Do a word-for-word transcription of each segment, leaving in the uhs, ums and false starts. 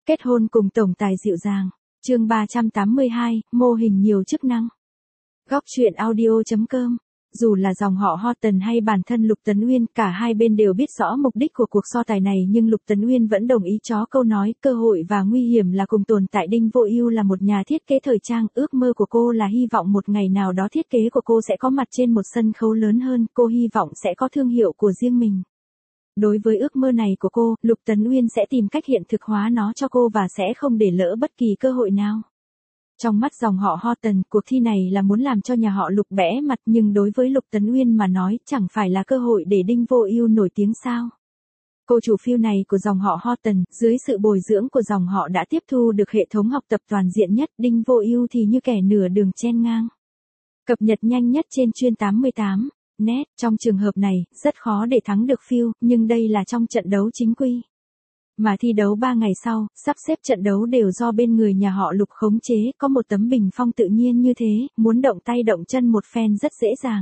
Kết hôn cùng tổng tài dịu dàng. Chương ba trăm tám mươi hai, mô hình nhiều chức năng. Góc truyện audio chấm com. Dù là dòng họ Horton hay bản thân Lục Tấn Uyên, cả hai bên đều biết rõ mục đích của cuộc so tài này, nhưng Lục Tấn Uyên vẫn đồng ý chó câu nói, cơ hội và nguy hiểm là cùng tồn tại. Đinh Vô Ưu là một nhà thiết kế thời trang, ước mơ của cô là hy vọng một ngày nào đó thiết kế của cô sẽ có mặt trên một sân khấu lớn hơn, cô hy vọng sẽ có thương hiệu của riêng mình. Đối với ước mơ này của cô, Lục Tấn Uyên sẽ tìm cách hiện thực hóa nó cho cô và sẽ không để lỡ bất kỳ cơ hội nào. Trong mắt dòng họ Horton, cuộc thi này là muốn làm cho nhà họ Lục bẽ mặt, nhưng đối với Lục Tấn Uyên mà nói, chẳng phải là cơ hội để Đinh Vô Ưu nổi tiếng sao? Cô chủ phiêu này của dòng họ Horton, dưới sự bồi dưỡng của dòng họ đã tiếp thu được hệ thống học tập toàn diện nhất, Đinh Vô Ưu thì như kẻ nửa đường chen ngang. Cập nhật nhanh nhất trên chuyên tám mươi tám net, trong trường hợp này, rất khó để thắng được phiêu, nhưng đây là trong trận đấu chính quy. Mà thi đấu ba ngày sau, sắp xếp trận đấu đều do bên người nhà họ Lục khống chế, có một tấm bình phong tự nhiên như thế, muốn động tay động chân một phen rất dễ dàng.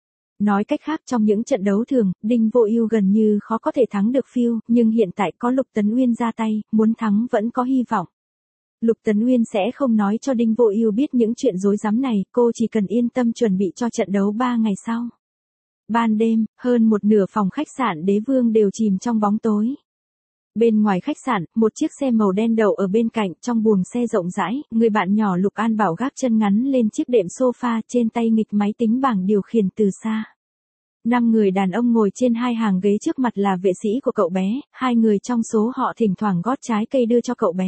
Nói cách khác, trong những trận đấu thường, Đinh Vô Ưu gần như khó có thể thắng được phiêu, nhưng hiện tại có Lục Tấn Uyên ra tay, muốn thắng vẫn có hy vọng. Lục Tấn Uyên sẽ không nói cho Đinh Vô Ưu biết những chuyện rối rắm này, cô chỉ cần yên tâm chuẩn bị cho trận đấu ba ngày sau. Ban đêm, hơn một nửa phòng khách sạn Đế Vương đều chìm trong bóng tối. Bên ngoài khách sạn, một chiếc xe màu đen đậu ở bên cạnh, trong buồng xe rộng rãi, người bạn nhỏ Lục An Bảo gác chân ngắn lên chiếc đệm sofa, trên tay nghịch máy tính bảng điều khiển từ xa. Năm người đàn ông ngồi trên hai hàng ghế, trước mặt là vệ sĩ của cậu bé, hai người trong số họ thỉnh thoảng gót trái cây đưa cho cậu bé.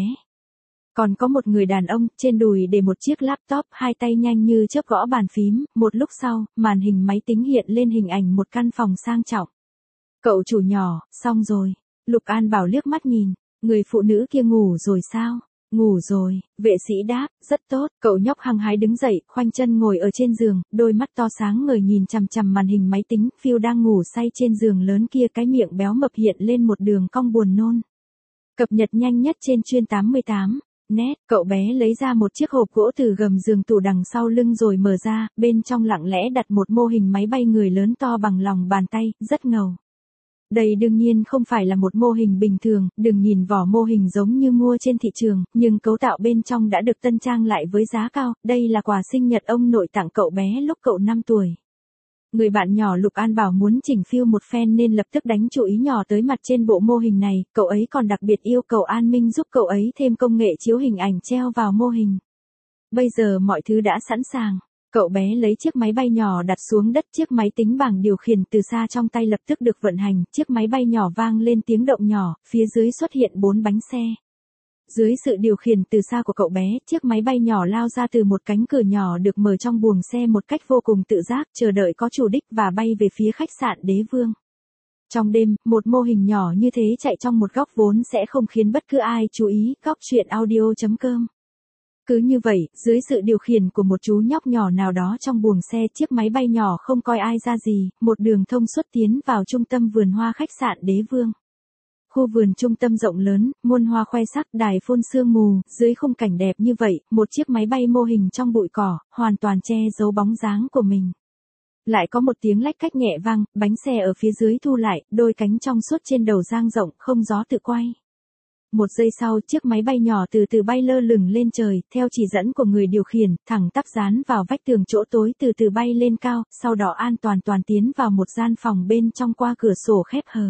Còn có một người đàn ông, trên đùi để một chiếc laptop, hai tay nhanh như chớp gõ bàn phím, một lúc sau, màn hình máy tính hiện lên hình ảnh một căn phòng sang trọng. Cậu chủ nhỏ, xong rồi. Lục An Bảo liếc mắt nhìn, người phụ nữ kia ngủ rồi sao? Ngủ rồi, vệ sĩ đáp, rất tốt. Cậu nhóc hăng hái đứng dậy, khoanh chân ngồi ở trên giường, đôi mắt to sáng ngời nhìn chằm chằm màn hình máy tính, phiêu đang ngủ say trên giường lớn kia, cái miệng béo mập hiện lên một đường cong buồn nôn. Cập nhật nhanh nhất trên chuyên tám mươi tám net, cậu bé lấy ra một chiếc hộp gỗ từ gầm giường tủ đằng sau lưng rồi mở ra, bên trong lặng lẽ đặt một mô hình máy bay người lớn to bằng lòng bàn tay, rất ngầu. Đây đương nhiên không phải là một mô hình bình thường, đừng nhìn vỏ mô hình giống như mua trên thị trường, nhưng cấu tạo bên trong đã được tân trang lại với giá cao, đây là quà sinh nhật ông nội tặng cậu bé lúc cậu năm tuổi. Người bạn nhỏ Lục An Bảo muốn chỉnh phiêu một phen nên lập tức đánh chú ý nhỏ tới mặt trên bộ mô hình này, cậu ấy còn đặc biệt yêu cầu An Minh giúp cậu ấy thêm công nghệ chiếu hình ảnh treo vào mô hình. Bây giờ mọi thứ đã sẵn sàng. Cậu bé lấy chiếc máy bay nhỏ đặt xuống đất, chiếc máy tính bảng điều khiển từ xa trong tay lập tức được vận hành, chiếc máy bay nhỏ vang lên tiếng động nhỏ, phía dưới xuất hiện bốn bánh xe. Dưới sự điều khiển từ xa của cậu bé, chiếc máy bay nhỏ lao ra từ một cánh cửa nhỏ được mở trong buồng xe một cách vô cùng tự giác, chờ đợi có chủ đích và bay về phía khách sạn Đế Vương. Trong đêm, một mô hình nhỏ như thế chạy trong một góc vốn sẽ không khiến bất cứ ai chú ý. Góc truyện audio chấm com. Cứ như vậy, dưới sự điều khiển của một chú nhóc nhỏ nào đó trong buồng xe, chiếc máy bay nhỏ không coi ai ra gì, một đường thông suốt tiến vào trung tâm vườn hoa khách sạn Đế Vương. Khu vườn trung tâm rộng lớn, muôn hoa khoe sắc, đài phun sương mù, dưới khung cảnh đẹp như vậy, một chiếc máy bay mô hình trong bụi cỏ, hoàn toàn che giấu bóng dáng của mình. Lại có một tiếng lách cách nhẹ vang, bánh xe ở phía dưới thu lại, đôi cánh trong suốt trên đầu dang rộng, không gió tự quay. Một giây sau, chiếc máy bay nhỏ từ từ bay lơ lửng lên trời, theo chỉ dẫn của người điều khiển, thẳng tắp dán vào vách tường chỗ tối, từ từ bay lên cao, sau đó an toàn toàn tiến vào một gian phòng bên trong qua cửa sổ khép hờ.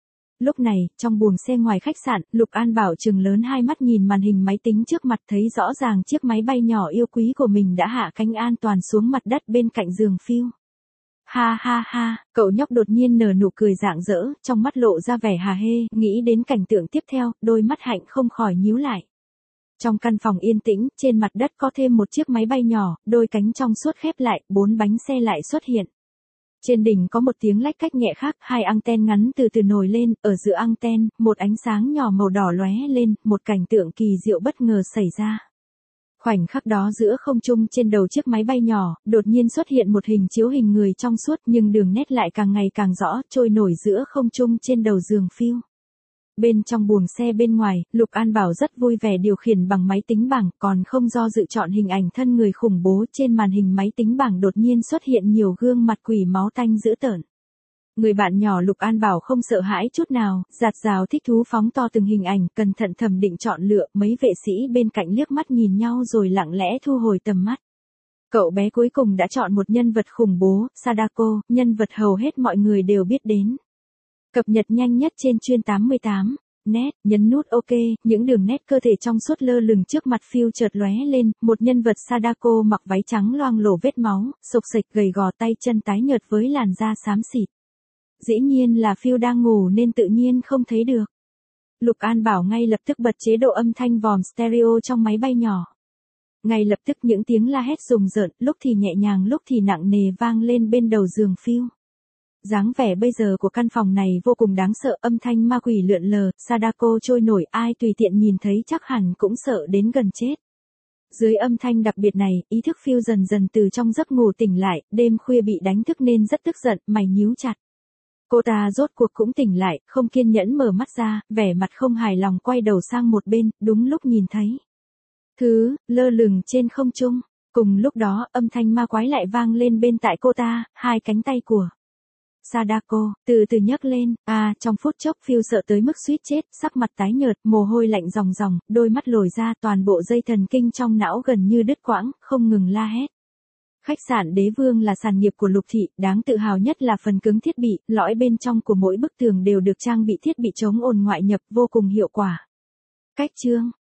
Lúc này, trong buồng xe ngoài khách sạn, Lục An Bảo trừng lớn hai mắt nhìn màn hình máy tính trước mặt, thấy rõ ràng chiếc máy bay nhỏ yêu quý của mình đã hạ cánh an toàn xuống mặt đất bên cạnh giường phiêu. Ha ha ha, cậu nhóc đột nhiên nở nụ cười rạng rỡ, trong mắt lộ ra vẻ hả hê, nghĩ đến cảnh tượng tiếp theo, đôi mắt hạnh không khỏi nhíu lại. Trong căn phòng yên tĩnh, trên mặt đất có thêm một chiếc máy bay nhỏ, đôi cánh trong suốt khép lại, bốn bánh xe lại xuất hiện. Trên đỉnh có một tiếng lách cách nhẹ khác, hai anten ngắn từ từ nổi lên, ở giữa anten, một ánh sáng nhỏ màu đỏ lóe lên, một cảnh tượng kỳ diệu bất ngờ xảy ra. Khoảnh khắc đó giữa không trung trên đầu chiếc máy bay nhỏ, đột nhiên xuất hiện một hình chiếu hình người trong suốt, nhưng đường nét lại càng ngày càng rõ, trôi nổi giữa không trung trên đầu giường phiêu. Bên trong buồng xe bên ngoài, Lục An Bảo rất vui vẻ điều khiển bằng máy tính bảng, còn không do dự chọn hình ảnh thân người khủng bố. Trên màn hình máy tính bảng đột nhiên xuất hiện nhiều gương mặt quỷ máu tanh dữ tợn. Người bạn nhỏ Lục An Bảo không sợ hãi chút nào, giạt rào thích thú phóng to từng hình ảnh, cẩn thận thẩm định chọn lựa, mấy vệ sĩ bên cạnh liếc mắt nhìn nhau rồi lặng lẽ thu hồi tầm mắt. Cậu bé cuối cùng đã chọn một nhân vật khủng bố, Sadako, nhân vật hầu hết mọi người đều biết đến. Cập nhật nhanh nhất trên chuyên tám mươi tám. Net, nhấn nút OK, những đường nét cơ thể trong suốt lơ lửng trước mặt Phil chợt lóe lên, một nhân vật Sadako mặc váy trắng loang lổ vết máu, xộc xệch gầy gò tay chân tái nhợt với làn da xám xịt. Dĩ nhiên là Phil đang ngủ nên tự nhiên không thấy được. Lục An Bảo ngay lập tức bật chế độ âm thanh vòm stereo trong máy bay nhỏ. Ngay lập tức những tiếng la hét rùng rợn, lúc thì nhẹ nhàng lúc thì nặng nề vang lên bên đầu giường Phil. Dáng vẻ bây giờ của căn phòng này vô cùng đáng sợ, âm thanh ma quỷ lượn lờ, Sadako trôi nổi, ai tùy tiện nhìn thấy chắc hẳn cũng sợ đến gần chết. Dưới âm thanh đặc biệt này, ý thức Phil dần dần từ trong giấc ngủ tỉnh lại, đêm khuya bị đánh thức nên rất tức giận, mày nhíu chặt. Cô ta rốt cuộc cũng tỉnh lại, không kiên nhẫn mở mắt ra, vẻ mặt không hài lòng quay đầu sang một bên, đúng lúc nhìn thấy thứ lơ lửng trên không trung. Cùng lúc đó, âm thanh ma quái lại vang lên bên tai cô ta, hai cánh tay của Sadako từ từ nhấc lên, à, trong phút chốc Phil sợ tới mức suýt chết, sắc mặt tái nhợt, mồ hôi lạnh ròng ròng, đôi mắt lồi ra, toàn bộ dây thần kinh trong não gần như đứt quãng, không ngừng la hét. Khách sạn Đế Vương là sản nghiệp của Lục thị, đáng tự hào nhất là phần cứng thiết bị, lõi bên trong của mỗi bức tường đều được trang bị thiết bị chống ồn ngoại nhập vô cùng hiệu quả. Cách chương